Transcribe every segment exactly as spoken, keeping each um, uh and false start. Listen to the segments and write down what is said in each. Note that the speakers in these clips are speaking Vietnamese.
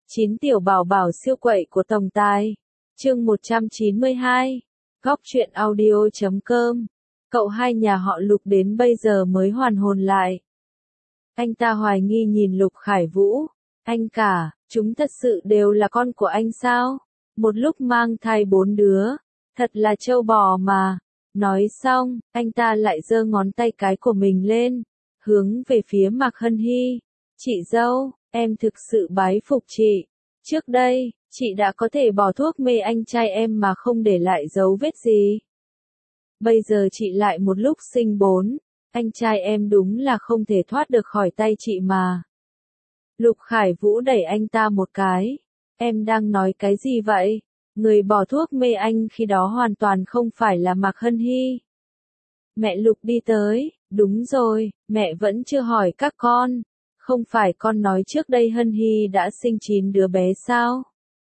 Chín tiểu bảo bảo siêu quậy của tổng tài. Chương một trăm chín mươi hai. Góc truyện audio chấm com. Cậu hai nhà họ Lục đến bây giờ mới hoàn hồn lại. Anh ta hoài nghi nhìn Lục Khải Vũ. Anh cả, chúng thật sự đều là con của anh sao? Một lúc mang thai bốn đứa. Thật là trâu bò mà. Nói xong, anh ta lại giơ ngón tay cái của mình lên, hướng về phía Mạc Hân Hy. Chị dâu, em thực sự bái phục chị. Trước đây, chị đã có thể bỏ thuốc mê anh trai em mà không để lại dấu vết gì. Bây giờ chị lại một lúc sinh bốn, anh trai em đúng là không thể thoát được khỏi tay chị mà. Lục Khải Vũ đẩy anh ta một cái. Em đang nói cái gì vậy? Người bỏ thuốc mê anh khi đó hoàn toàn không phải là Mạc Hân Hy. Mẹ Lục đi tới. Đúng rồi, mẹ vẫn chưa hỏi các con. Không phải con nói trước đây Hân Hy đã sinh chín đứa bé sao?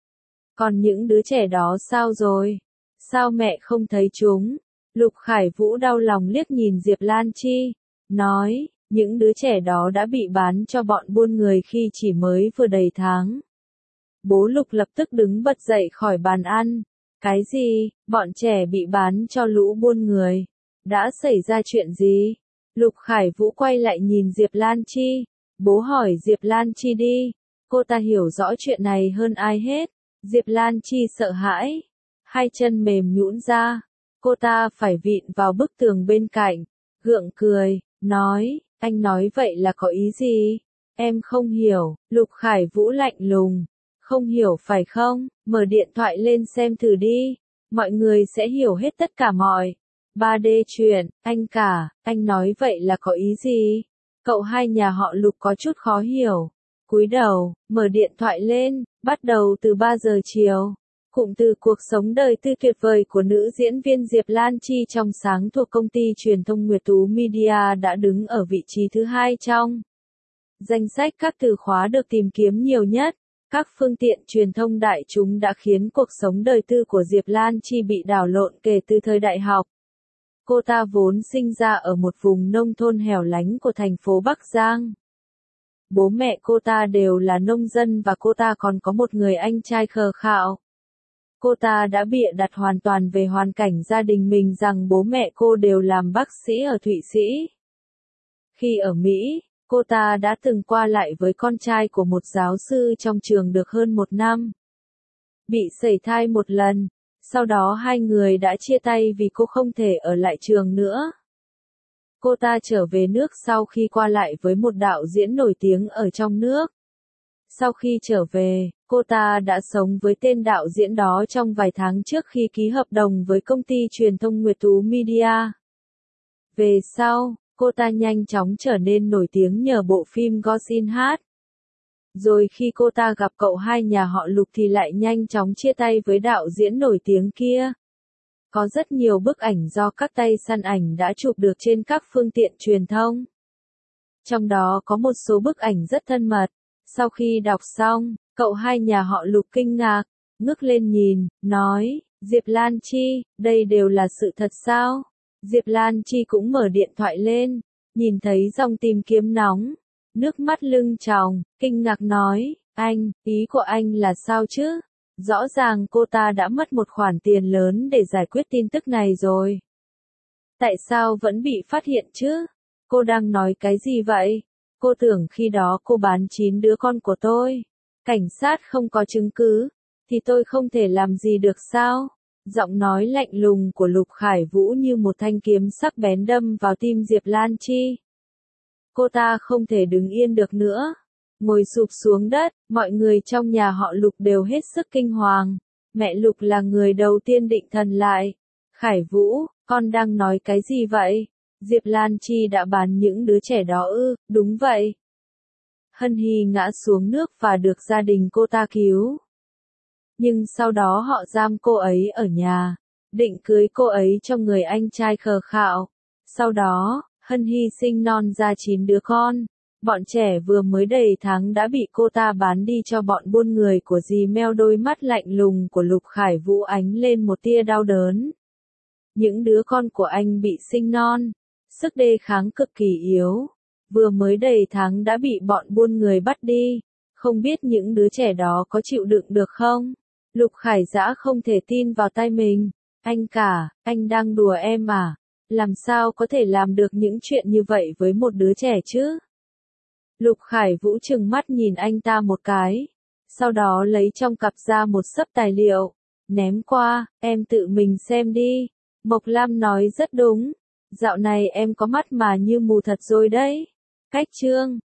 Còn những đứa trẻ đó sao rồi? Sao mẹ không thấy chúng? Lục Khải Vũ đau lòng liếc nhìn Diệp Lan Chi, nói, những đứa trẻ đó đã bị bán cho bọn buôn người khi chỉ mới vừa đầy tháng. Bố Lục lập tức đứng bật dậy khỏi bàn ăn. Cái gì? Bọn trẻ bị bán cho lũ buôn người? Đã xảy ra chuyện gì? Lục Khải Vũ quay lại nhìn Diệp Lan Chi. Bố hỏi Diệp Lan Chi đi. Cô ta hiểu rõ chuyện này hơn ai hết. Diệp Lan Chi sợ hãi. Hai chân mềm nhũn ra. Cô ta phải vịn vào bức tường bên cạnh. Gượng cười, nói, anh nói vậy là có ý gì? Em không hiểu. Lục Khải Vũ lạnh lùng. Không hiểu phải không? Mở điện thoại lên xem thử đi. Mọi người sẽ hiểu hết tất cả mọi. ba D chuyện, anh cả, anh nói vậy là có ý gì? Cậu hai nhà họ Lục có chút khó hiểu. Cúi đầu, mở điện thoại lên, bắt đầu từ ba giờ chiều. Cụm từ cuộc sống đời tư tuyệt vời của nữ diễn viên Diệp Lan Chi trong sáng thuộc công ty truyền thông Nguyệt Tú Media đã đứng ở vị trí thứ hai trong danh sách các từ khóa được tìm kiếm nhiều nhất. Các phương tiện truyền thông đại chúng đã khiến cuộc sống đời tư của Diệp Lan Chi bị đảo lộn kể từ thời đại học. Cô ta vốn sinh ra ở một vùng nông thôn hẻo lánh của thành phố Bắc Giang. Bố mẹ cô ta đều là nông dân và cô ta còn có một người anh trai khờ khạo. Cô ta đã bịa đặt hoàn toàn về hoàn cảnh gia đình mình rằng bố mẹ cô đều làm bác sĩ ở Thụy Sĩ. Khi ở Mỹ, cô ta đã từng qua lại với con trai của một giáo sư trong trường được hơn một năm. Bị sẩy thai một lần, sau đó hai người đã chia tay vì cô không thể ở lại trường nữa. Cô ta trở về nước sau khi qua lại với một đạo diễn nổi tiếng ở trong nước. Sau khi trở về, cô ta đã sống với tên đạo diễn đó trong vài tháng trước khi ký hợp đồng với công ty truyền thông Nguyệt Tú Media. Về sau, cô ta nhanh chóng trở nên nổi tiếng nhờ bộ phim Ghost in Heart. Rồi khi cô ta gặp cậu hai nhà họ Lục thì lại nhanh chóng chia tay với đạo diễn nổi tiếng kia. Có rất nhiều bức ảnh do các tay săn ảnh đã chụp được trên các phương tiện truyền thông. Trong đó có một số bức ảnh rất thân mật. Sau khi đọc xong, cậu hai nhà họ Lục kinh ngạc, ngước lên nhìn, nói, Diệp Lan Chi, đây đều là sự thật sao? Diệp Lan Chi cũng mở điện thoại lên, nhìn thấy dòng tìm kiếm nóng, nước mắt lưng tròng, kinh ngạc nói, anh, ý của anh là sao chứ? Rõ ràng cô ta đã mất một khoản tiền lớn để giải quyết tin tức này rồi. Tại sao vẫn bị phát hiện chứ? Cô đang nói cái gì vậy? Cô tưởng khi đó cô bán chín đứa con của tôi. Cảnh sát không có chứng cứ, thì tôi không thể làm gì được sao? Giọng nói lạnh lùng của Lục Khải Vũ như một thanh kiếm sắc bén đâm vào tim Diệp Lan Chi. Cô ta không thể đứng yên được nữa. Ngồi sụp xuống đất, mọi người trong nhà họ Lục đều hết sức kinh hoàng. Mẹ Lục là người đầu tiên định thần lại. Khải Vũ, con đang nói cái gì vậy? Diệp Lan Chi đã bán những đứa trẻ đó ư? Đúng vậy. Hân Hy ngã xuống nước và được gia đình cô ta cứu. Nhưng sau đó họ giam cô ấy ở nhà, định cưới cô ấy cho người anh trai khờ khạo. Sau đó, Hân Hy sinh non ra chín đứa con. Bọn trẻ vừa mới đầy tháng đã bị cô ta bán đi cho bọn buôn người của dì Meo. Đôi mắt lạnh lùng của Lục Khải Vũ ánh lên một tia đau đớn. Những đứa con của anh bị sinh non, sức đề kháng cực kỳ yếu, vừa mới đầy tháng đã bị bọn buôn người bắt đi, Không biết những đứa trẻ đó có chịu đựng được không? Lục Khải Dã không thể tin vào tai mình. Anh cả, anh đang đùa em à? Làm sao có thể làm được những chuyện như vậy với một đứa trẻ chứ? Lục Khải Vũ trừng mắt nhìn anh ta một cái. Sau đó lấy trong cặp ra một xấp tài liệu. Ném qua, em tự mình xem đi. Mộc Lam nói rất đúng. Dạo này em có mắt mà như mù thật rồi đấy. Cách chương